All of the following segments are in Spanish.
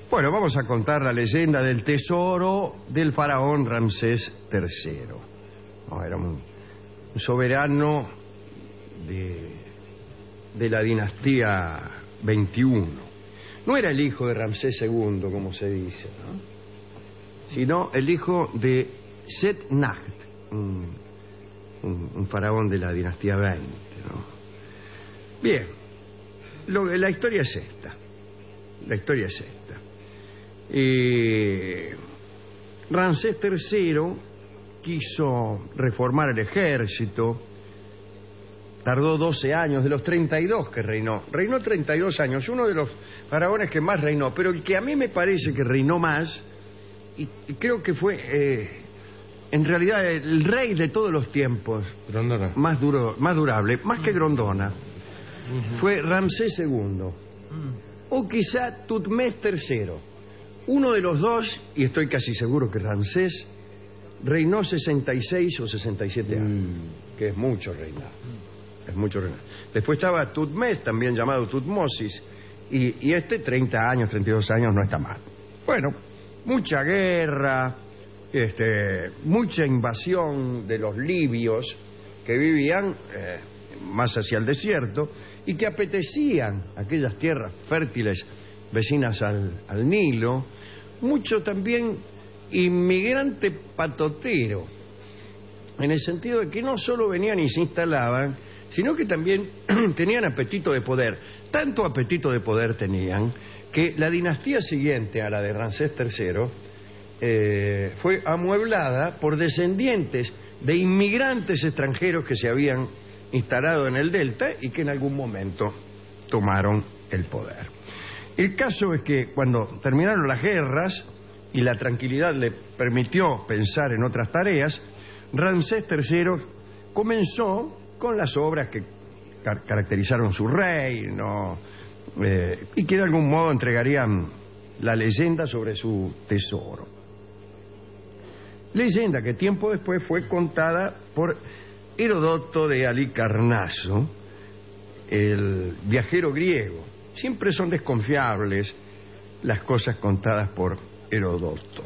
Bueno, vamos a contar la leyenda del tesoro del faraón Ramsés III. No, era un soberano de la dinastía 21. No era el hijo de Ramsés II, como se dice, ¿no? Sino el hijo de Set-Nacht, un faraón de la dinastía 20, ¿no? Bien, la historia es esta. La historia es esta. Ramsés III quiso reformar el ejército. Tardó 12 años, de los 32 que reinó. Reinó 32 años, uno de los faraones que más reinó, pero el que a mí me parece que reinó más, y creo que fue, en realidad, el rey de todos los tiempos. Grondona. Más durable, más que Grondona, fue Ramsés II. O quizá Tutmés III. Uno de los dos, y estoy casi seguro que Ramsés, reinó 66 o 67 años, que es mucho reinar. Es mucho reinar. Después estaba Tutmés, también llamado Tutmosis, y este 30 años, 32 años, no está mal. Bueno, mucha guerra, mucha invasión de los libios que vivían más hacia el desierto y que apetecían aquellas tierras fértiles vecinas al Nilo. Mucho también inmigrante patotero, en el sentido de que no solo venían y se instalaban, sino que también tenían apetito de poder. Tanto apetito de poder tenían que la dinastía siguiente a la de Ramsés III fue amueblada por descendientes de inmigrantes extranjeros que se habían instalado en el delta y que en algún momento tomaron el poder. El caso es que cuando terminaron las guerras y la tranquilidad le permitió pensar en otras tareas, Ramsés III comenzó con las obras que caracterizaron su reino, y que de algún modo entregarían la leyenda sobre su tesoro. Leyenda que tiempo después fue contada por Heródoto de Halicarnaso, el viajero griego. Siempre son desconfiables las cosas contadas por Heródoto.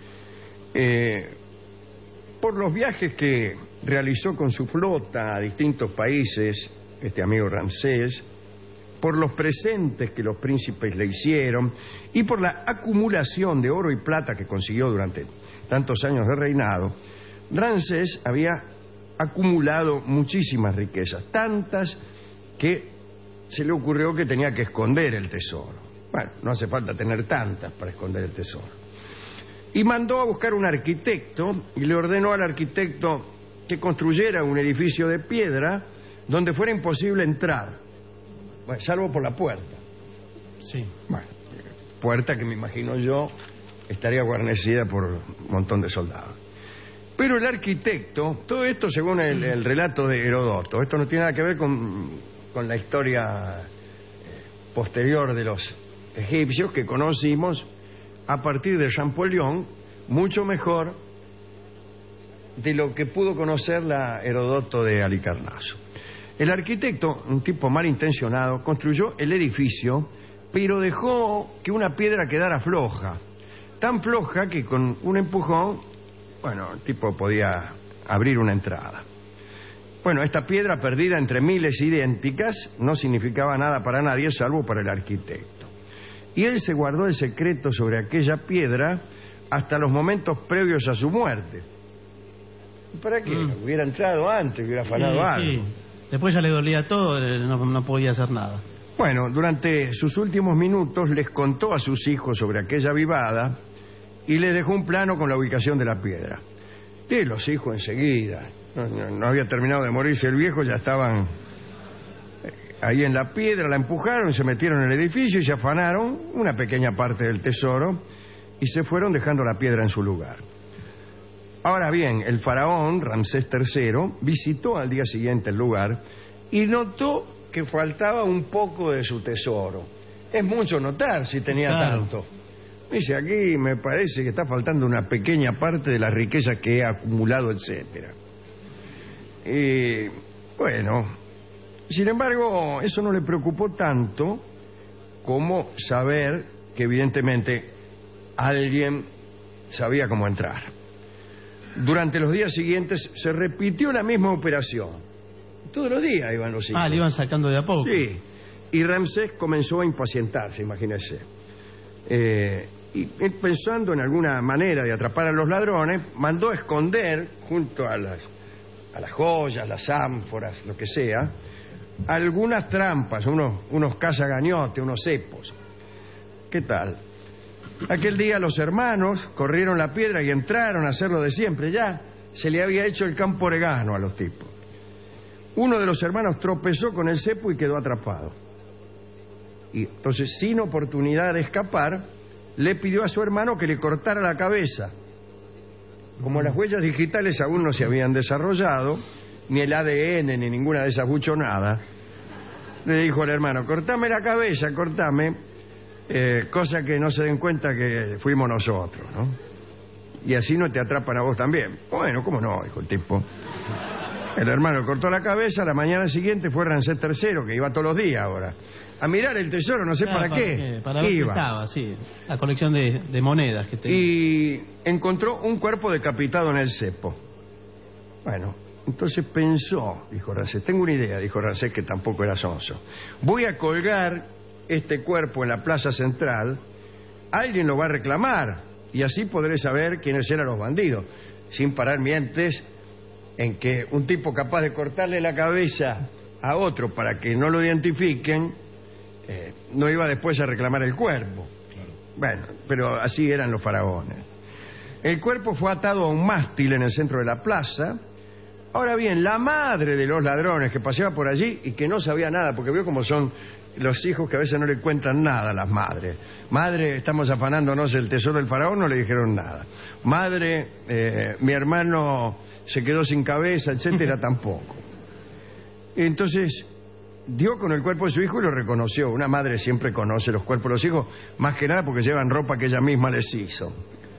Por los viajes que realizó con su flota a distintos países, este amigo Ramsés, por los presentes que los príncipes le hicieron y por la acumulación de oro y plata que consiguió durante tantos años de reinado, Ramsés había acumulado muchísimas riquezas, tantas que se le ocurrió que tenía que esconder el tesoro. Bueno, no hace falta tener tantas para esconder el tesoro. Y mandó a buscar un arquitecto y le ordenó al arquitecto que construyera un edificio de piedra donde fuera imposible entrar, bueno, salvo por la puerta. Sí. Bueno, puerta que me imagino yo estaría guarnecida por un montón de soldados. Pero el arquitecto, todo esto según el relato de Heródoto, esto no tiene nada que ver con la historia posterior de los egipcios que conocimos a partir de Champollion, mucho mejor de lo que pudo conocer la Heródoto de Halicarnaso. El arquitecto, un tipo malintencionado, construyó el edificio, pero dejó que una piedra quedara floja, tan floja que con un empujón, bueno, el tipo podía abrir una entrada. Bueno, esta piedra perdida entre miles idénticas no significaba nada para nadie salvo para el arquitecto. Y él se guardó el secreto sobre aquella piedra hasta los momentos previos a su muerte. ¿Para qué? Hubiera entrado antes, hubiera afanado algo. Sí. Después ya le dolía todo, no podía hacer nada. Bueno, durante sus últimos minutos les contó a sus hijos sobre aquella vivada y les dejó un plano con la ubicación de la piedra. Y los hijos enseguida, no había terminado de morirse el viejo, ya estaban ahí en la piedra, la empujaron, se metieron en el edificio y se afanaron una pequeña parte del tesoro y se fueron dejando la piedra en su lugar. Ahora bien, el faraón Ramsés III visitó al día siguiente el lugar y notó que faltaba un poco de su tesoro. Es mucho notar si tenía tanto. Dice, aquí me parece que está faltando una pequeña parte de la riqueza que he acumulado, etcétera. Bueno, sin embargo, eso no le preocupó tanto como saber que evidentemente alguien sabía cómo entrar. Durante los días siguientes se repitió la misma operación. Todos los días iban los hijos. Le iban sacando de a poco. Sí, y Ramsés comenzó a impacientarse, imagínese. Y pensando en alguna manera de atrapar a los ladrones, mandó a esconder junto a las joyas, las ánforas, lo que sea, algunas trampas, unos cazagañotes, unos cepos. ¿Qué tal? Aquel día los hermanos corrieron la piedra y entraron a hacer lo de siempre. Ya se le había hecho el campo oregano a los tipos. Uno de los hermanos tropezó con el cepo y quedó atrapado. Y entonces, sin oportunidad de escapar, le pidió a su hermano que le cortara la cabeza. Como las huellas digitales aún no se habían desarrollado, ni el ADN, ni ninguna de esas buchonadas, le dijo al hermano: cortame la cabeza, cortame, cosa que no se den cuenta que fuimos nosotros, ¿no? Y así no te atrapan a vos también. Bueno, ¿cómo no?, dijo el tipo. El hermano cortó la cabeza. La mañana siguiente fue Ramsés III, que iba todos los días ahora a mirar el tesoro, no sé para qué. Para ver qué estaba, sí. La colección de monedas que tenía. Y encontró un cuerpo decapitado en el cepo. Bueno, entonces pensó, dijo Ramsés, tengo una idea, dijo Ramsés, que tampoco era sonso. Voy a colgar este cuerpo en la plaza central, alguien lo va a reclamar, y así podré saber quiénes eran los bandidos, sin parar mientes en que un tipo capaz de cortarle la cabeza a otro para que no lo identifiquen, no iba después a reclamar el cuerpo. Claro. Bueno, pero así eran los faraones. El cuerpo fue atado a un mástil en el centro de la plaza. Ahora bien, la madre de los ladrones que paseaba por allí y que no sabía nada, porque vio cómo son los hijos que a veces no le cuentan nada a las madres. Madre, estamos afanándonos el tesoro del faraón, no le dijeron nada. Madre, mi hermano se quedó sin cabeza, etcétera, tampoco. Entonces dio con el cuerpo de su hijo y lo reconoció. Una madre siempre conoce los cuerpos de los hijos, más que nada porque llevan ropa que ella misma les hizo.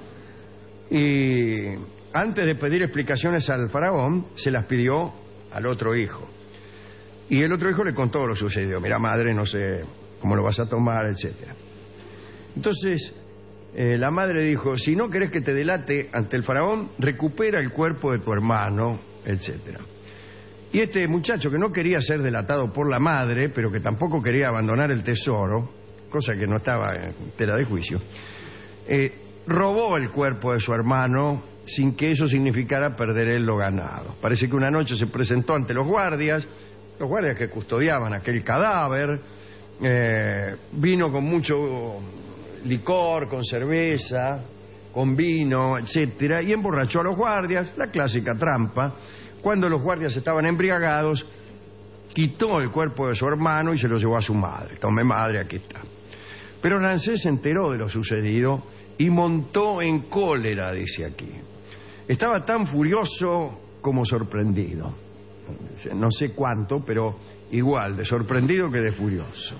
Y antes de pedir explicaciones al faraón, se las pidió al otro hijo. Y el otro hijo le contó lo sucedido. Mira, madre, no sé cómo lo vas a tomar, etcétera. Entonces la madre dijo: si no querés que te delate ante el faraón, recupera el cuerpo de tu hermano, etcétera. Y este muchacho, que no quería ser delatado por la madre, pero que tampoco quería abandonar el tesoro, cosa que no estaba en tela de juicio, robó el cuerpo de su hermano sin que eso significara perder él lo ganado. Parece que una noche se presentó ante los guardias que custodiaban aquel cadáver, vino con mucho licor, con cerveza, con vino, etcétera, y emborrachó a los guardias, la clásica trampa. Cuando los guardias estaban embriagados, quitó el cuerpo de su hermano y se lo llevó a su madre. Tome, madre, aquí está. Pero Ramsés se enteró de lo sucedido y montó en cólera, dice aquí. Estaba tan furioso como sorprendido. No sé cuánto, pero igual, de sorprendido que de furioso.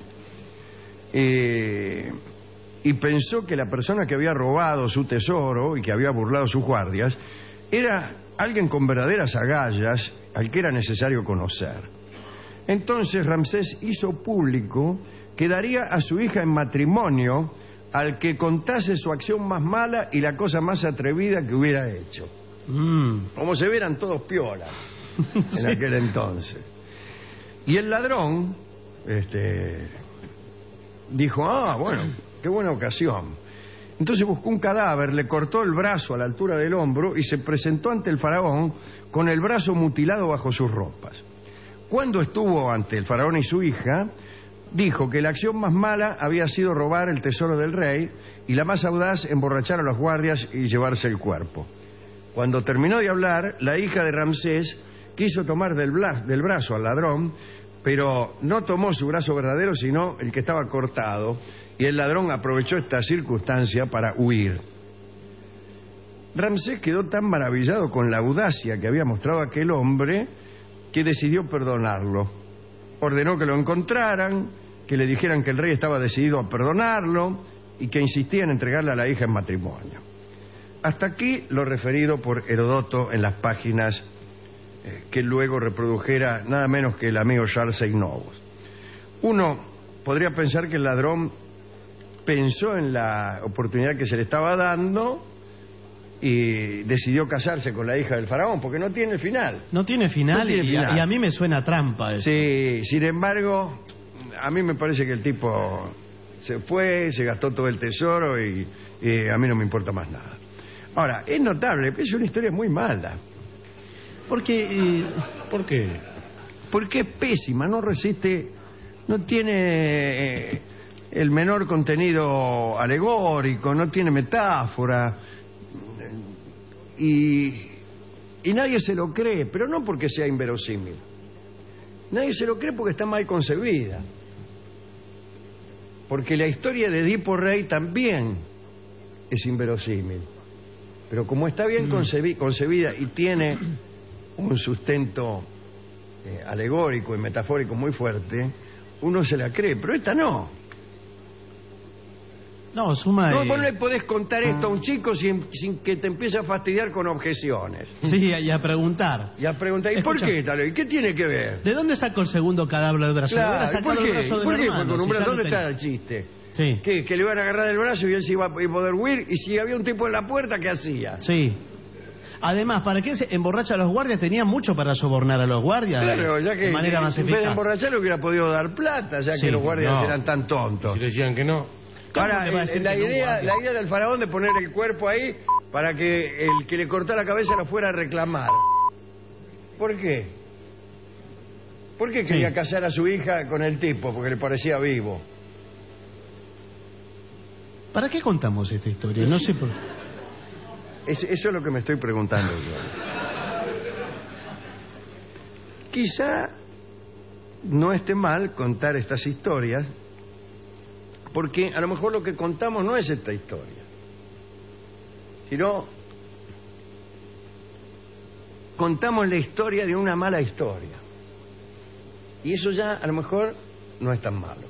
Y pensó que la persona que había robado su tesoro y que había burlado a sus guardias era alguien con verdaderas agallas al que era necesario conocer. Entonces Ramsés hizo público que daría a su hija en matrimonio al que contase su acción más mala y la cosa más atrevida que hubiera hecho. Como se vieran todos piolas en aquel entonces. Y el ladrón dijo: bueno, qué buena ocasión. Entonces buscó un cadáver, le cortó el brazo a la altura del hombro y se presentó ante el faraón con el brazo mutilado bajo sus ropas. Cuando estuvo ante el faraón y su hija, dijo que la acción más mala había sido robar el tesoro del rey y la más audaz emborrachar a los guardias y llevarse el cuerpo. Cuando terminó de hablar, la hija de Ramsés quiso tomar del brazo al ladrón, pero no tomó su brazo verdadero, sino el que estaba cortado, y el ladrón aprovechó esta circunstancia para huir. Ramsés quedó tan maravillado con la audacia que había mostrado aquel hombre que decidió perdonarlo. Ordenó que lo encontraran, que le dijeran que el rey estaba decidido a perdonarlo y que insistía en entregarle a la hija en matrimonio. Hasta aquí lo referido por Heródoto en las páginas que luego reprodujera nada menos que el amigo Charles Seignobos. Uno podría pensar que el ladrón pensó en la oportunidad que se le estaba dando y decidió casarse con la hija del faraón, porque no tiene final. No tiene final, No tiene final. Y a mí me suena trampa eso. Sí, sin embargo, a mí me parece que el tipo se fue, se gastó todo el tesoro y a mí no me importa más nada. Ahora, es notable, es una historia muy mala. Porque... ¿Por qué? Porque es pésima, no resiste, no tiene el menor contenido alegórico, no tiene metáfora, y nadie se lo cree, pero no porque sea inverosímil. Nadie se lo cree porque está mal concebida. Porque la historia de Edipo Rey también es inverosímil. Pero como está bien concebida y tiene un sustento alegórico y metafórico muy fuerte, uno se la cree, pero esta no. No, suma... No, vos no le podés contar esto a un chico sin que te empiece a fastidiar con objeciones. Sí, y a preguntar. Y a preguntar, ¿y por qué tal? ¿Y qué tiene que ver? ¿De dónde sacó el segundo cadáver del brazo? Claro, ¿Por ¿por qué? el brazo de ¿Por mi qué? hermano, Porque con un si brazo, ya lo ¿dónde tenía? está el chiste? Sí. ¿Qué? Que le iban a agarrar del brazo y él se iba a poder huir, y si había un tipo en la puerta, ¿qué hacía? Sí. Además, ¿para qué se emborracha a los guardias? Tenía mucho para sobornar a los guardias. Claro, ya que de manera más en vez de eficaz. emborracharlo hubiera podido dar plata, ya Sí, que los guardias no. eran tan tontos. Si le decían que no. Ahora, le va a decir la que no, idea guardia? del faraón de poner el cuerpo ahí para que el que le cortara la cabeza lo fuera a reclamar. ¿Por qué? ¿Por qué quería Sí. casar a su hija con el tipo? Porque le parecía vivo. ¿Para qué contamos esta historia? No sé por... Eso es lo que me estoy preguntando yo. Quizá no esté mal contar estas historias, porque a lo mejor lo que contamos no es esta historia, sino contamos la historia de una mala historia. Y eso ya a lo mejor no es tan malo.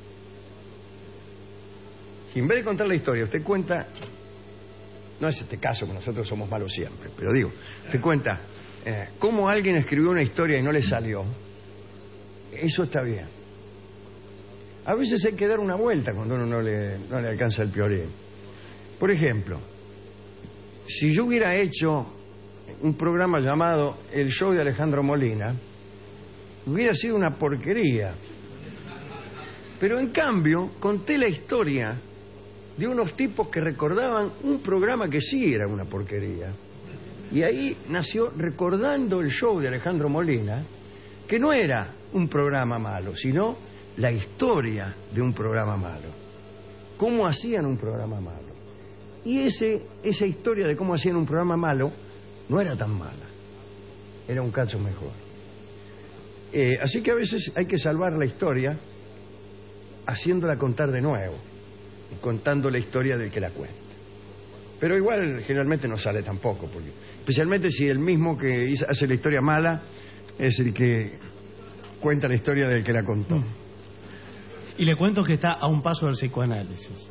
Si en vez de contar la historia usted cuenta, no es este caso que nosotros somos malos siempre, pero digo, usted cuenta cómo alguien escribió una historia y no le salió, eso está bien. A veces hay que dar una vuelta cuando uno no le alcanza el piolín. Por ejemplo, si yo hubiera hecho un programa llamado El Show de Alejandro Molina, hubiera sido una porquería. Pero en cambio, conté la historia de unos tipos que recordaban un programa que sí era una porquería. Y ahí nació Recordando el Show de Alejandro Molina, que no era un programa malo, sino la historia de un programa malo. Cómo hacían un programa malo. Y esa historia de cómo hacían un programa malo no era tan mala. Era un cacho mejor. Así que a veces hay que salvar la historia haciéndola contar de nuevo y contando la historia del que la cuenta. Pero igual generalmente no sale tampoco, porque especialmente si el mismo que hace la historia mala es el que cuenta la historia del que la contó. Y le cuento que está a un paso del psicoanálisis.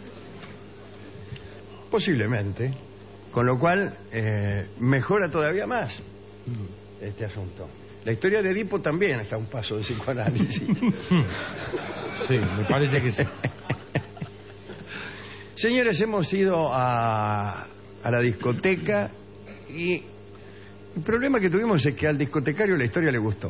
Posiblemente. Con lo cual mejora todavía más este asunto. La historia de Edipo también está a un paso del psicoanálisis. Sí, me parece que sí. Señores, hemos ido a la discoteca y el problema que tuvimos es que al discotecario la historia le gustó.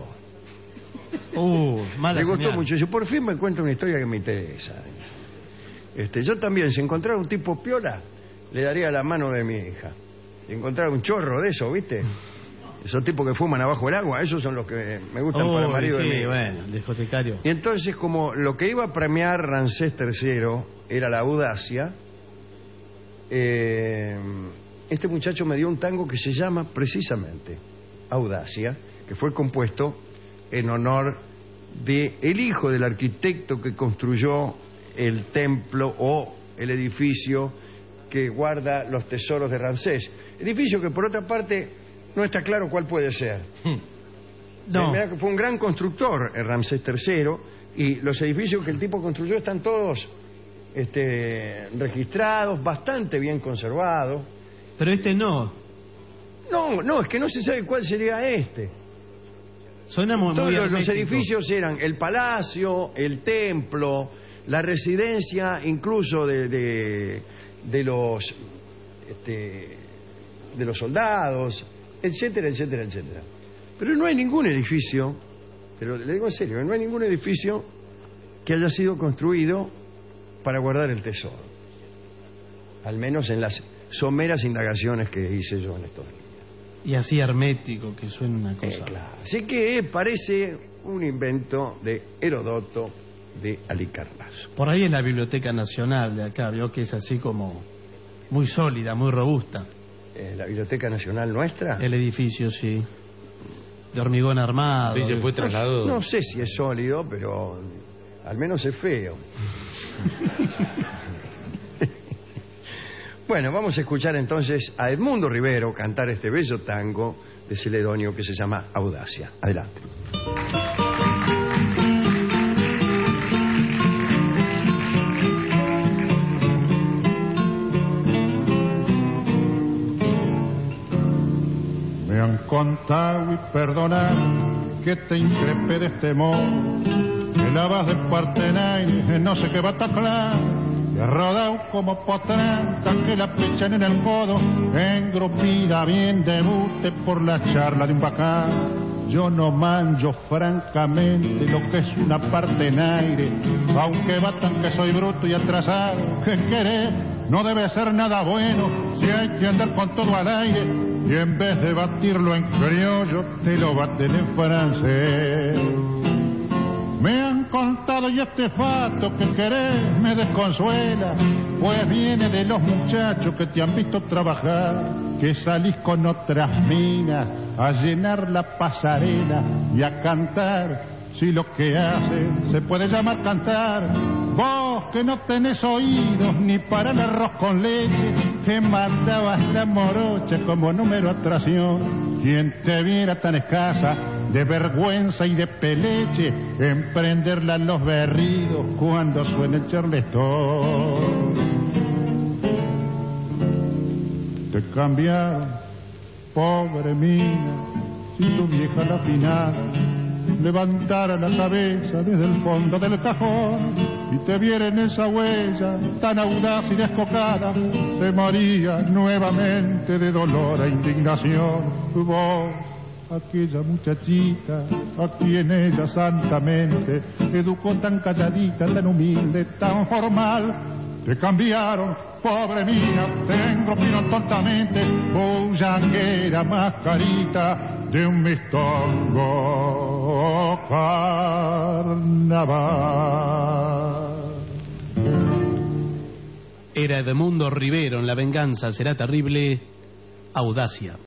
Mala Le gustó señal. mucho. Yo por fin me encuentro una historia que me interesa. Yo también, si encontrara un tipo piola, le daría la mano de mi hija. Si encontrara un chorro de eso, ¿viste? Esos tipos que fuman abajo del agua, esos son los que me gustan para marido de mi sí, hija. bueno, el discotecario. Y entonces, como lo que iba a premiar Ramsés III era la audacia, este muchacho me dio un tango que se llama precisamente Audacia, que fue compuesto en honor de el hijo del arquitecto que construyó el templo o el edificio que guarda los tesoros de Ramsés. Edificio que, por otra parte, no está claro cuál puede ser. No. Mirá que fue un gran constructor, el Ramsés III, y los edificios que el tipo construyó están todos registrados, bastante bien conservados. Pero este no. No, es que no se sabe cuál sería este. Suena muy Todos los hermético. edificios eran el palacio, el templo, la residencia incluso de los soldados, etcétera, etcétera, etcétera. Pero no hay ningún edificio, pero le digo en serio, no hay ningún edificio que haya sido construido para guardar el tesoro. Al menos en las someras indagaciones que hice yo en estos días. Y así hermético, que suena una cosa. Claro. Así que parece un invento de Herodoto de Halicarnaso. Por ahí en la Biblioteca Nacional de acá, vio que es así como muy sólida, muy robusta. ¿La Biblioteca Nacional nuestra? El edificio, sí. De hormigón armado. Sí, se fue trasladado. No sé si es sólido, pero al menos es feo. Bueno, vamos a escuchar entonces a Edmundo Rivero cantar este bello tango de Celedonio que se llama Audacia. Adelante. Me han contado y perdonado que te increpe de este modo, que la vas de Partenaire, no sé qué va a taclar, que has rodado como potranta, que la pechan en el codo, engrupida bien de buste por la charla de un bacán. Yo no manjo francamente lo que es una Partenaire, aunque batan que soy bruto y atrasado, que querer no debe ser nada bueno si hay que andar con todo al aire, y en vez de batirlo en criollo te lo baten en francés. Me han contado y este fato que querés me desconsuela, pues viene de los muchachos que te han visto trabajar, que salís con otras minas a llenar la pasarela y a cantar. Si lo que hace se puede llamar cantar, vos que no tenés oídos ni para el arroz con leche, que mandabas la morocha como número atracción. Quien te viera tan escasa de vergüenza y de peleche, emprenderla en los berridos cuando suena el charleston. Te cambiaron, pobre mina, si tu vieja la final levantara la cabeza desde el fondo del cajón y te viera en esa huella tan audaz y descocada, te moría nuevamente de dolor e indignación. Vos, aquella muchachita a quien ella santamente educó tan calladita, tan humilde, tan formal, te cambiaron, pobre mía, te engrupieron tontamente, bullanguera, mascarita de un mistongo carnaval. Era Edmundo Rivero en La venganza será terrible, Audacia.